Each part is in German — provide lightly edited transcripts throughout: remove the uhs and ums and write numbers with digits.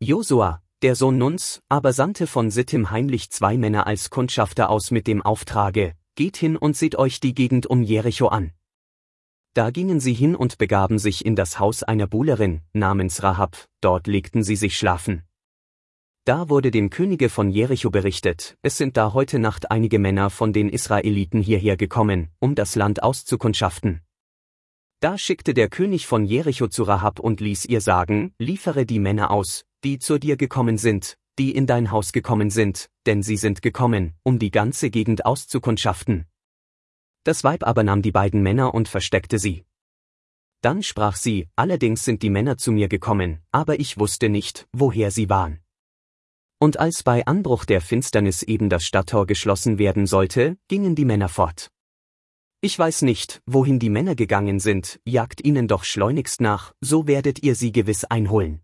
Josua, der Sohn Nuns, aber sandte von Sittim heimlich 2 Männer als Kundschafter aus mit dem Auftrage: Geht hin und seht euch die Gegend um Jericho an. Da gingen sie hin und begaben sich in das Haus einer Buhlerin, namens Rahab, dort legten sie sich schlafen. Da wurde dem Könige von Jericho berichtet: Es sind da heute Nacht einige Männer von den Israeliten hierher gekommen, um das Land auszukundschaften. Da schickte der König von Jericho zu Rahab und ließ ihr sagen: Liefere die Männer aus, die zu dir gekommen sind, die in dein Haus gekommen sind, denn sie sind gekommen, um die ganze Gegend auszukundschaften. Das Weib aber nahm die beiden Männer und versteckte sie. Dann sprach sie: Allerdings sind die Männer zu mir gekommen, aber ich wusste nicht, woher sie waren. Und als bei Anbruch der Finsternis eben das Stadttor geschlossen werden sollte, gingen die Männer fort. Ich weiß nicht, wohin die Männer gegangen sind, jagt ihnen doch schleunigst nach, so werdet ihr sie gewiss einholen.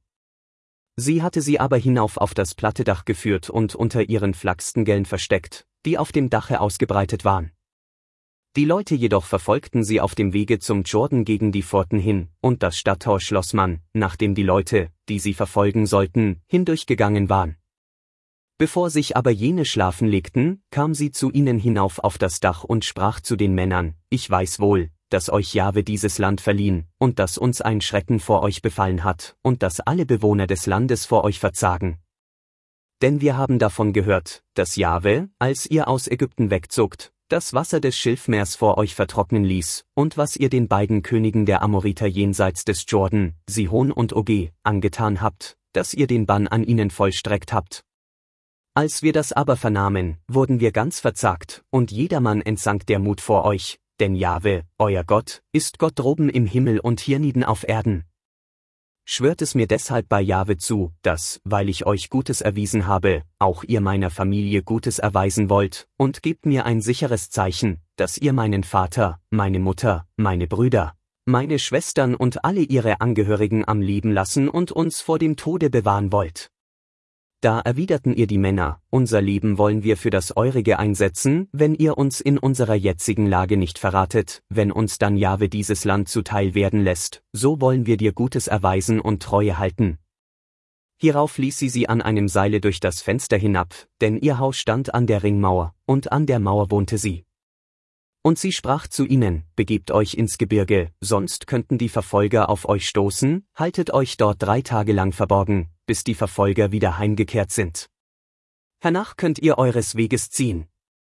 Sie hatte sie aber hinauf auf das platte Dach geführt und unter ihren Flachsstängeln versteckt, die auf dem Dache ausgebreitet waren. Die Leute jedoch verfolgten sie auf dem Wege zum Jordan gegen die Pforten hin, und das Stadttor schloss man, nachdem die Leute, die sie verfolgen sollten, hindurchgegangen waren. Bevor sich aber jene schlafen legten, kam sie zu ihnen hinauf auf das Dach und sprach zu den Männern: Ich weiß wohl, dass euch Jahwe dieses Land verliehen, und dass uns ein Schrecken vor euch befallen hat, und dass alle Bewohner des Landes vor euch verzagen. Denn wir haben davon gehört, dass Jahwe, als ihr aus Ägypten wegzogt, das Wasser des Schilfmeers vor euch vertrocknen ließ, und was ihr den beiden Königen der Amoriter jenseits des Jordan, Sihon und Og, angetan habt, dass ihr den Bann an ihnen vollstreckt habt. Als wir das aber vernahmen, wurden wir ganz verzagt, und jedermann entsank der Mut vor euch, denn Jahwe, euer Gott, ist Gott droben im Himmel und hienieden auf Erden. Schwört es mir deshalb bei Jahwe zu, dass, weil ich euch Gutes erwiesen habe, auch ihr meiner Familie Gutes erweisen wollt, und gebt mir ein sicheres Zeichen, dass ihr meinen Vater, meine Mutter, meine Brüder, meine Schwestern und alle ihre Angehörigen am Leben lassen und uns vor dem Tode bewahren wollt. Da erwiderten ihr die Männer: Unser Leben wollen wir für das Eurige einsetzen, wenn ihr uns in unserer jetzigen Lage nicht verratet, wenn uns dann Jahwe dieses Land zuteil werden lässt, so wollen wir dir Gutes erweisen und Treue halten. Hierauf ließ sie an einem Seile durch das Fenster hinab, denn ihr Haus stand an der Ringmauer, und an der Mauer wohnte sie. Und sie sprach zu ihnen: Begebt euch ins Gebirge, sonst könnten die Verfolger auf euch stoßen, haltet euch dort 3 Tage lang verborgen, bis die Verfolger wieder heimgekehrt sind. Hernach könnt ihr eures Weges ziehen.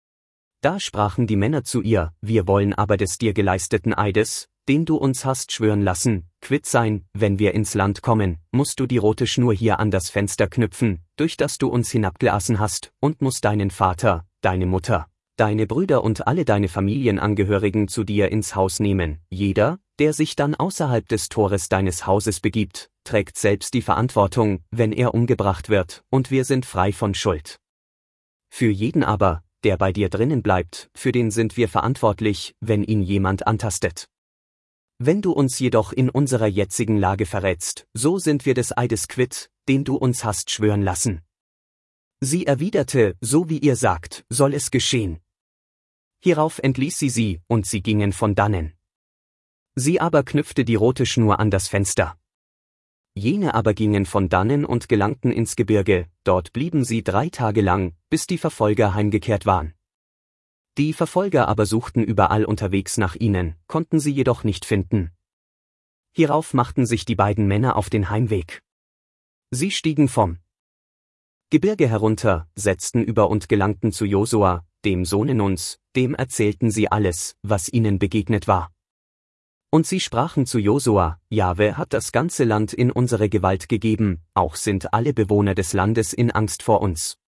Da sprachen die Männer zu ihr: Wir wollen aber des dir geleisteten Eides, den du uns hast schwören lassen, quitt sein: Wenn wir ins Land kommen, musst du die rote Schnur hier an das Fenster knüpfen, durch das du uns hinabgelassen hast, und musst deinen Vater, deine Mutter, deine Brüder und alle deine Familienangehörigen zu dir ins Haus nehmen. Jeder, der sich dann außerhalb des Tores deines Hauses begibt, trägt selbst die Verantwortung, wenn er umgebracht wird, und wir sind frei von Schuld. Für jeden aber, der bei dir drinnen bleibt, für den sind wir verantwortlich, wenn ihn jemand antastet. Wenn du uns jedoch in unserer jetzigen Lage verrätst, so sind wir des Eides quitt, den du uns hast schwören lassen. Sie erwiderte: So wie ihr sagt, soll es geschehen. Hierauf entließ sie, und sie gingen von dannen. Sie aber knüpfte die rote Schnur an das Fenster. Jene aber gingen von dannen und gelangten ins Gebirge, dort blieben sie 3 Tage lang, bis die Verfolger heimgekehrt waren. Die Verfolger aber suchten überall unterwegs nach ihnen, konnten sie jedoch nicht finden. Hierauf machten sich die beiden Männer auf den Heimweg. Sie stiegen vom Gebirge herunter, setzten über und gelangten zu Josua, dem Sohne Nuns, dem erzählten sie alles, was ihnen begegnet war. Und sie sprachen zu Josua: Jahwe hat das ganze Land in unsere Gewalt gegeben, auch sind alle Bewohner des Landes in Angst vor uns.